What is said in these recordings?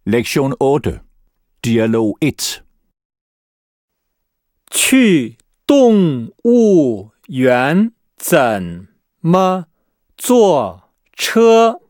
Lektion 8. Dialog 1. 去动物园怎么坐车？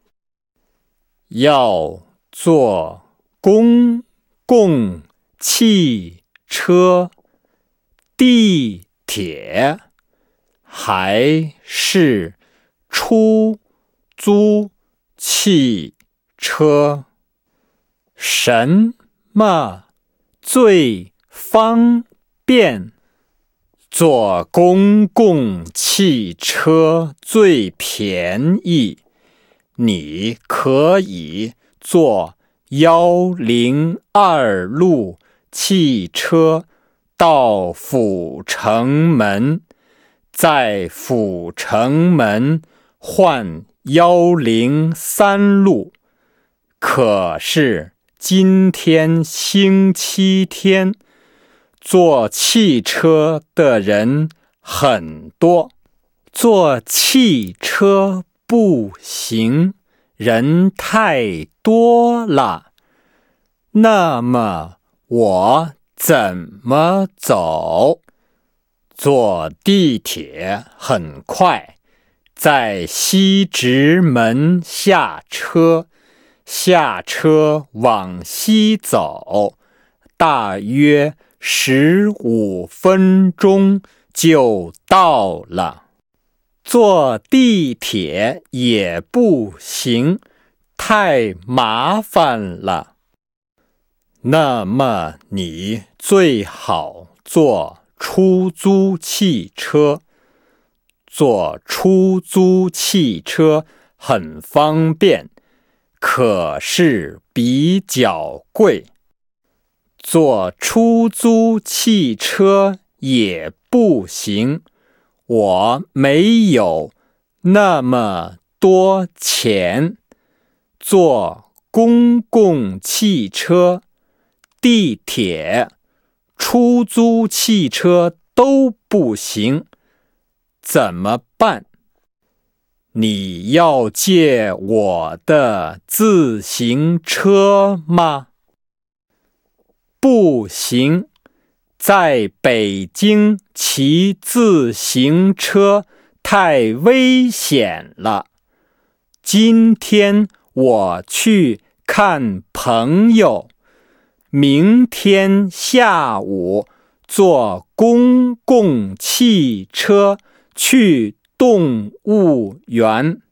要坐公共汽车、地铁还是出租汽车？什么最方便？坐公共汽车最便宜，你可以坐102路汽车到阜成门，在阜成门换103路。可是今天星期天，坐汽车的人很多，坐汽车不行，人太多了。那么我怎么走？坐地铁很快，在西直门下车，下车往西走，大约15分钟就到了。坐地铁也不行，太麻烦了。那么你最好坐出租汽车。坐出租汽车很方便，可是比较贵。坐出租汽车也不行，我没有那么多钱。坐公共汽车、地铁、出租汽车都不行，怎么办？你要借我的自行车吗？不行，在北京骑自行车太危险了。今天我去看朋友，明天下午坐公共汽车去动物园。